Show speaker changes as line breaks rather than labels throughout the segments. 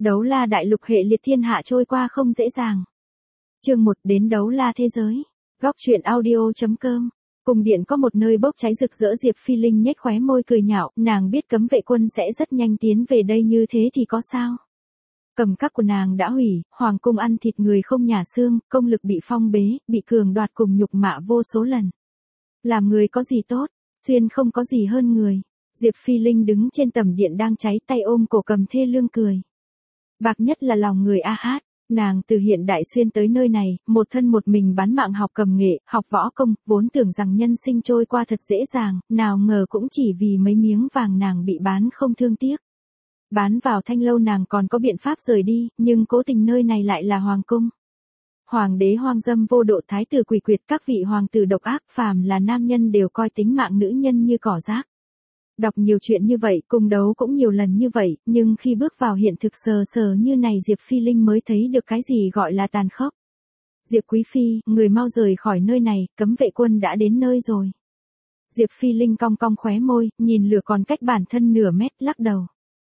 Đấu la đại lục hệ liệt thiên hạ trôi qua không dễ dàng. Chương 1 đến đấu la thế giới. Góc truyện audio.com. Cung điện có một nơi bốc cháy rực rỡ. Diệp Phi Linh nhếch khóe môi cười nhạo, nàng biết cấm vệ quân sẽ rất nhanh tiến về đây, như thế thì có sao. Cầm các của nàng đã hủy, hoàng cung ăn thịt người không nhả xương, công lực bị phong bế, bị cường đoạt cùng nhục mạ vô số lần. Làm người có gì tốt, xuyên không có gì hơn người. Diệp Phi Linh đứng trên tầm điện đang cháy, tay ôm cổ cầm thê lương cười. Bạc nhất là lòng người a hát. Nàng từ hiện đại xuyên tới nơi này, một thân một mình bán mạng học cầm nghệ, học võ công, vốn tưởng rằng nhân sinh trôi qua thật dễ dàng, nào ngờ cũng chỉ vì mấy miếng vàng nàng bị bán không thương tiếc. Bán vào Thanh Lâu nàng còn có biện pháp rời đi, nhưng cố tình nơi này lại là hoàng cung. Hoàng đế hoang dâm vô độ, thái tử quỷ quyệt, các vị hoàng tử độc ác, phàm là nam nhân đều coi tính mạng nữ nhân như cỏ rác. Đọc nhiều chuyện như vậy, cung đấu cũng nhiều lần như vậy, nhưng khi bước vào hiện thực sờ sờ như này, Diệp Phi Linh mới thấy được cái gì gọi là tàn khốc. Diệp Quý Phi, người mau rời khỏi nơi này, cấm vệ quân đã đến nơi rồi. Diệp Phi Linh cong cong khóe môi, nhìn lửa còn cách bản thân nửa mét, lắc đầu.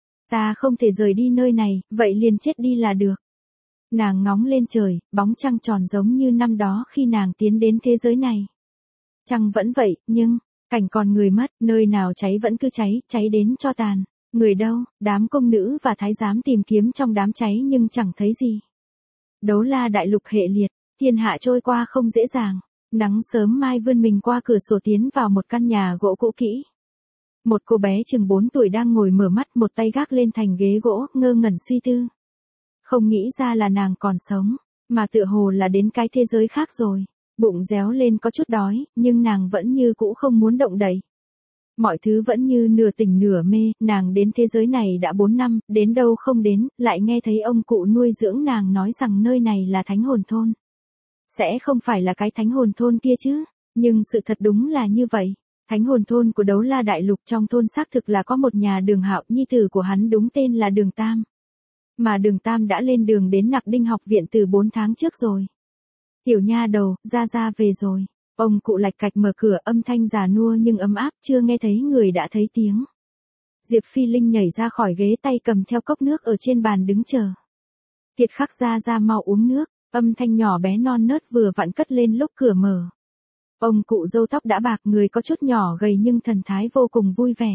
Ta không thể rời đi nơi này, vậy liền chết đi là được. Nàng ngóng lên trời, bóng trăng tròn giống như năm đó khi nàng tiến đến thế giới này. Trăng vẫn vậy, nhưng cảnh còn người mất, nơi nào cháy vẫn cứ cháy, cháy đến cho tàn. Người đâu, đám công nữ và thái giám tìm kiếm trong đám cháy nhưng chẳng thấy gì. Đấu la đại lục hệ liệt, thiên hạ trôi qua không dễ dàng. Nắng sớm mai vươn mình qua cửa sổ tiến vào một căn nhà gỗ cũ kỹ. Một cô bé chừng 4 tuổi đang ngồi mở mắt, một tay gác lên thành ghế gỗ, ngơ ngẩn suy tư. Không nghĩ ra là nàng còn sống, mà tựa hồ là đến cái thế giới khác rồi. Bụng réo lên có chút đói, nhưng nàng vẫn như cũ không muốn động đậy. Mọi thứ vẫn như nửa tỉnh nửa mê, nàng đến thế giới này đã 4 năm, đến đâu không đến, lại nghe thấy ông cụ nuôi dưỡng nàng nói rằng nơi này là thánh hồn thôn. Sẽ không phải là cái thánh hồn thôn kia chứ, nhưng sự thật đúng là như vậy. Thánh hồn thôn của đấu la đại lục, trong thôn xác thực là có một nhà Đường Hạo, nhi tử của hắn đúng tên là Đường Tam. Mà Đường Tam đã lên đường đến Nặc Đinh học viện từ 4 tháng trước rồi. Tiểu nha đầu, ra về rồi. Ông cụ lạch cạch mở cửa, âm thanh già nua nhưng ấm áp, chưa nghe thấy người đã thấy tiếng. Diệp Phi Linh nhảy ra khỏi ghế, tay cầm theo cốc nước ở trên bàn đứng chờ. Kiệt Khắc ra mau uống nước, âm thanh nhỏ bé non nớt vừa vặn cất lên lúc cửa mở. Ông cụ râu tóc đã bạc, người có chút nhỏ gầy nhưng thần thái vô cùng vui vẻ.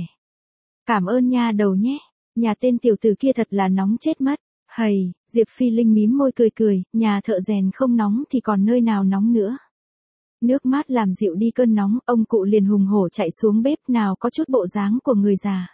Cảm ơn nha đầu nhé, nhà tên tiểu tử kia thật là nóng chết mất. Hầy, Diệp Phi Linh mím môi cười, nhà thợ rèn không nóng thì còn nơi nào nóng nữa. Nước mát làm dịu đi cơn nóng, ông cụ liền hùng hổ chạy xuống bếp, nào có chút bộ dáng của người già.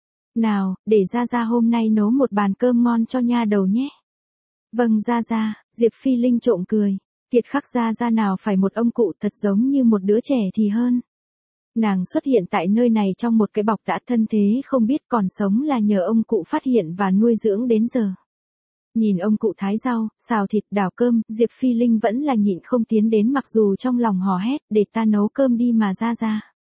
Nào, để ra hôm nay nấu một bàn cơm ngon cho nha đầu nhé. Vâng ra, Diệp Phi Linh trộm cười. Kiệt Khắc ra nào phải một ông cụ, thật giống như một đứa trẻ thì hơn. Nàng xuất hiện tại nơi này trong một cái bọc tã, thân thế không biết, còn sống là nhờ ông cụ phát hiện và nuôi dưỡng đến giờ. Nhìn ông cụ thái rau, xào thịt, đảo cơm, Diệp Phi Linh vẫn là nhịn không tiến đến, mặc dù trong lòng hò hét, để ta nấu cơm đi mà ra.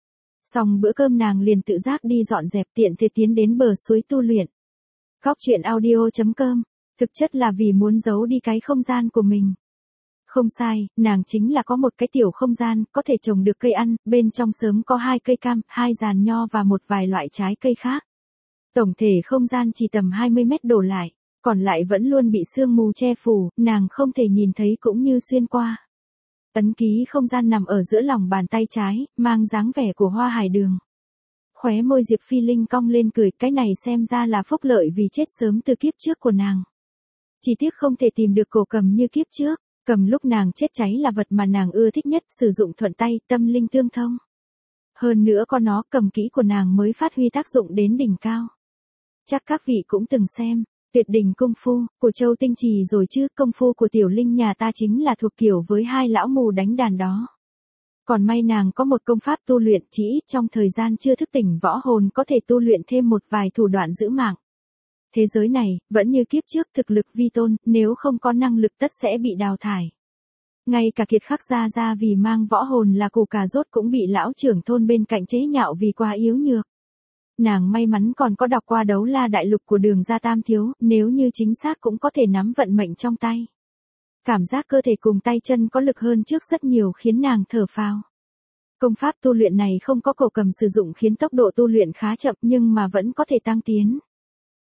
Xong bữa cơm nàng liền tự giác đi dọn dẹp, tiện thể tiến đến bờ suối tu luyện. Góc truyện audio.com, thực chất là vì muốn giấu đi cái không gian của mình. Không sai, nàng chính là có một cái tiểu không gian, có thể trồng được cây ăn, bên trong sớm có 2 cây cam, 2 giàn nho và một vài loại trái cây khác. Tổng thể không gian chỉ tầm 20 mét đổ lại, còn lại vẫn luôn bị sương mù che phủ, nàng không thể nhìn thấy cũng như xuyên qua. Ấn ký không gian nằm ở giữa lòng bàn tay trái, mang dáng vẻ của hoa hải đường. Khóe môi Diệp Phi Linh cong lên cười, cái này xem ra là phúc lợi vì chết sớm từ kiếp trước của nàng. Chỉ tiếc không thể tìm được cổ cầm như kiếp trước. Cầm lúc nàng chết cháy là vật mà nàng ưa thích nhất, sử dụng thuận tay, tâm linh tương thông. Hơn nữa có nó, cầm kỹ của nàng mới phát huy tác dụng đến đỉnh cao. Chắc các vị cũng từng xem Tuyệt đỉnh công phu của Châu Tinh Trì rồi chứ, công phu của Tiểu Linh nhà ta chính là thuộc kiểu với 2 lão mù đánh đàn đó. Còn may nàng có một công pháp tu luyện, chỉ ít trong thời gian chưa thức tỉnh võ hồn có thể tu luyện thêm một vài thủ đoạn giữ mạng. Thế giới này, vẫn như kiếp trước, thực lực vi tôn, nếu không có năng lực tất sẽ bị đào thải. Ngay cả Kiệt Khắc ra vì mang võ hồn là củ cà rốt cũng bị lão trưởng thôn bên cạnh chế nhạo vì quá yếu nhược. Nàng may mắn còn có đọc qua đấu la đại lục của Đường gia Tam thiếu, nếu như chính xác cũng có thể nắm vận mệnh trong tay. Cảm giác cơ thể cùng tay chân có lực hơn trước rất nhiều khiến nàng thở phào. Công pháp tu luyện này không có cổ cầm sử dụng khiến tốc độ tu luyện khá chậm nhưng mà vẫn có thể tăng tiến.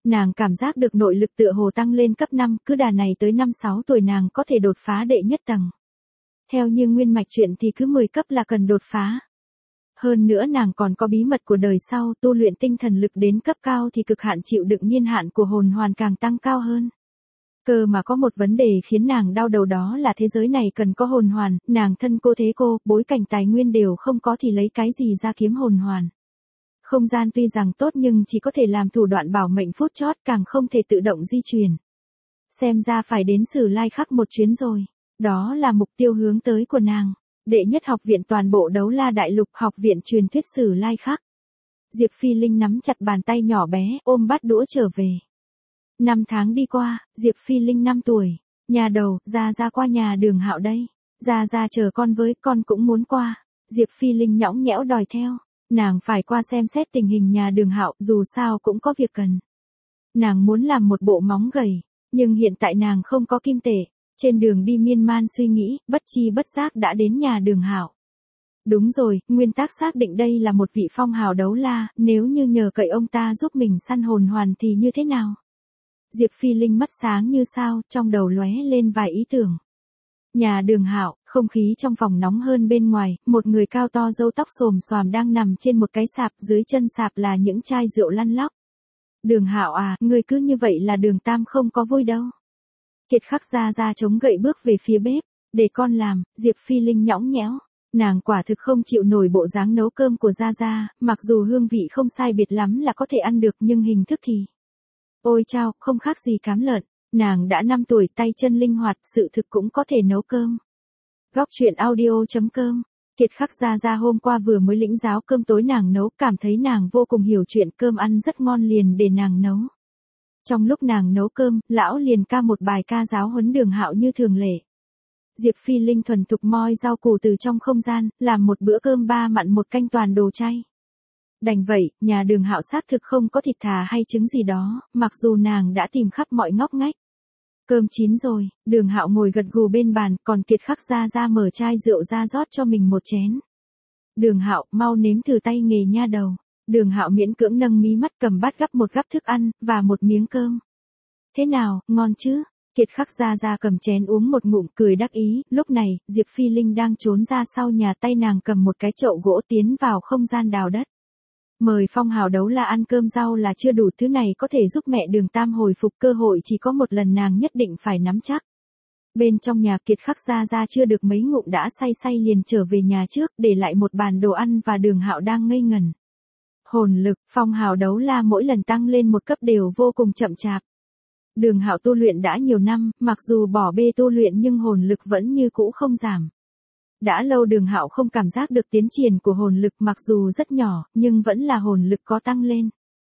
Nàng cảm giác được nội lực tựa hồ tăng lên cấp 5, cứ đà này tới 5-6 tuổi nàng có thể đột phá đệ nhất tầng. Theo như nguyên mạch chuyện thì cứ 10 cấp là cần đột phá. Hơn nữa nàng còn có bí mật của đời sau, tu luyện tinh thần lực đến cấp cao thì cực hạn chịu đựng niên hạn của hồn hoàn càng tăng cao hơn. Cơ mà có một vấn đề khiến nàng đau đầu, đó là thế giới này cần có hồn hoàn, nàng thân cô thế cô, bối cảnh tài nguyên đều không có thì lấy cái gì ra kiếm hồn hoàn. Không gian tuy rằng tốt nhưng chỉ có thể làm thủ đoạn bảo mệnh phút chót, càng không thể tự động di chuyển. Xem ra phải đến Sử Lai Khắc một chuyến rồi. Đó là mục tiêu hướng tới của nàng. Đệ nhất học viện toàn bộ Đấu La Đại Lục, học viện truyền thuyết Sử Lai Khắc. Diệp Phi Linh nắm chặt bàn tay nhỏ bé, ôm bát đũa trở về. 5 tháng đi qua, Diệp Phi Linh 5 tuổi. Nhà đầu, ra qua nhà Đường Hạo đây. Ra chờ con với, con cũng muốn qua. Diệp Phi Linh nhõng nhẽo đòi theo. Nàng phải qua xem xét tình hình nhà Đường Hạo, dù sao cũng có việc cần. Nàng muốn làm một bộ móng gầy, nhưng hiện tại nàng không có kim tệ. Trên đường đi miên man suy nghĩ, bất chi bất giác đã đến nhà Đường Hạo. Đúng rồi, nguyên tắc xác định đây là một vị phong hào đấu la, nếu như nhờ cậy ông ta giúp mình săn hồn hoàn thì như thế nào? Diệp Phi Linh mắt sáng như sao, trong đầu lóe lên vài ý tưởng. Nhà Đường Hạo, không khí trong phòng nóng hơn bên ngoài, một người cao to râu tóc xồm xoàm đang nằm trên một cái sạp, dưới chân sạp là những chai rượu lăn lóc. Đường Hạo à, người cứ như vậy là Đường Tam không có vui đâu. Kiệt Khắc ra chống gậy bước về phía bếp, để con làm. Diệp Phi Linh nhõng nhẽo. Nàng quả thực không chịu nổi bộ dáng nấu cơm của Ra, mặc dù hương vị không sai biệt lắm là có thể ăn được nhưng hình thức thì... Ôi chao, không khác gì cám lợn. Nàng đã 5 tuổi, tay chân linh hoạt, sự thực cũng có thể nấu cơm. Góc truyện audio.com. Kiệt Khắc ra hôm qua vừa mới lĩnh giáo cơm tối nàng nấu, cảm thấy nàng vô cùng hiểu chuyện, cơm ăn rất ngon liền để nàng nấu. Trong lúc nàng nấu cơm, lão liền ca một bài ca giáo huấn Đường Hạo như thường lệ. Diệp Phi Linh thuần thục moi rau củ từ trong không gian, làm một bữa cơm 3 mặn 1 canh toàn đồ chay. Đành vậy, nhà Đường Hạo xác thực không có thịt thà hay trứng gì đó, mặc dù nàng đã tìm khắp mọi ngóc ngách. Cơm chín rồi, Đường Hạo ngồi gật gù bên bàn, còn Kiệt Khắc ra mở chai rượu ra rót cho mình một chén. Đường Hạo, mau nếm thử tay nghề nha đầu. Đường Hạo miễn cưỡng nâng mí mắt, cầm bát gắp một gắp thức ăn, và một miếng cơm. Thế nào, ngon chứ? Kiệt Khắc ra cầm chén uống một ngụm, cười đắc ý. Lúc này, Diệp Phi Linh đang trốn ra sau nhà, tay nàng cầm một cái chậu gỗ tiến vào không gian đào đất. Mời phong hào đấu la ăn cơm rau là chưa đủ, thứ này có thể giúp mẹ Đường Tam hồi phục, cơ hội chỉ có một lần, nàng nhất định phải nắm chắc. Bên trong nhà, Kiệt Khắc ra chưa được mấy ngụm đã say liền trở về nhà trước, để lại một bàn đồ ăn và Đường Hạo đang ngây ngẩn. Hồn lực, phong hào đấu la mỗi lần tăng lên một cấp đều vô cùng chậm chạp. Đường Hạo tu luyện đã nhiều năm, mặc dù bỏ bê tu luyện nhưng hồn lực vẫn như cũ không giảm. Đã lâu Đường Hạo không cảm giác được tiến triển của hồn lực, mặc dù rất nhỏ, nhưng vẫn là hồn lực có tăng lên.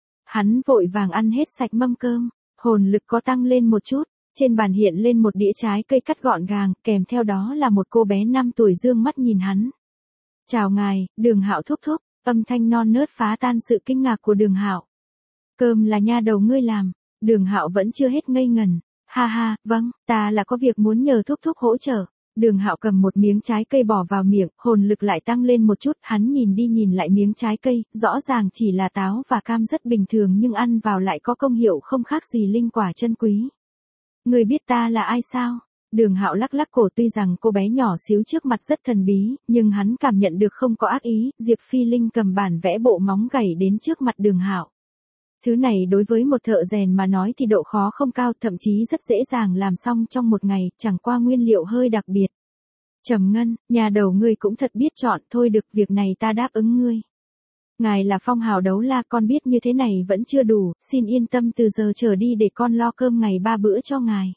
Hắn vội vàng ăn hết sạch mâm cơm, hồn lực có tăng lên một chút, trên bàn hiện lên một đĩa trái cây cắt gọn gàng, kèm theo đó là một cô bé 5 tuổi dương mắt nhìn hắn. Chào ngài, Đường Hạo thúc thúc, âm thanh non nớt phá tan sự kinh ngạc của Đường Hạo. Cơm là nha đầu ngươi làm. Đường Hạo vẫn chưa hết ngây ngần. Ha, vâng, ta là có việc muốn nhờ thúc thúc hỗ trợ. Đường Hạo cầm một miếng trái cây bỏ vào miệng, hồn lực lại tăng lên một chút, hắn nhìn đi nhìn lại miếng trái cây, rõ ràng chỉ là táo và cam rất bình thường nhưng ăn vào lại có công hiệu không khác gì linh quả chân quý. Người biết ta là ai sao? Đường Hạo lắc lắc cổ, tuy rằng cô bé nhỏ xíu trước mặt rất thần bí, nhưng hắn cảm nhận được không có ác ý. Diệp Phi Linh cầm bản vẽ bộ móng gảy đến trước mặt Đường Hạo. Thứ này đối với một thợ rèn mà nói thì độ khó không cao, thậm chí rất dễ dàng làm xong trong một ngày, chẳng qua nguyên liệu hơi đặc biệt. Trầm Ngân, nhà đầu ngươi cũng thật biết chọn, thôi được, việc này ta đáp ứng ngươi. Ngài là phong hào đấu la, con biết như thế này vẫn chưa đủ, xin yên tâm, từ giờ trở đi để con lo cơm ngày 3 bữa cho ngài.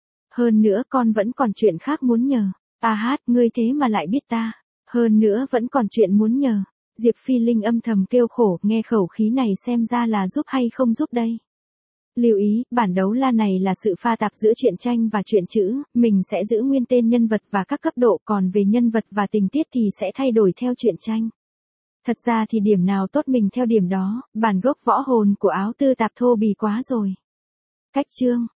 Hơn nữa con vẫn còn chuyện khác muốn nhờ. Ngươi thế mà lại biết ta. Hơn nữa vẫn còn chuyện muốn nhờ. Diệp Phi Linh âm thầm kêu khổ, nghe khẩu khí này xem ra là giúp hay không giúp đây. Lưu ý, bản đấu la này là sự pha tạp giữa truyện tranh và truyện chữ, mình sẽ giữ nguyên tên nhân vật và các cấp độ, còn về nhân vật và tình tiết thì sẽ thay đổi theo truyện tranh. Thật ra thì điểm nào tốt mình theo điểm đó, bản gốc võ hồn của áo tư tạp thô bì quá rồi. Cách chương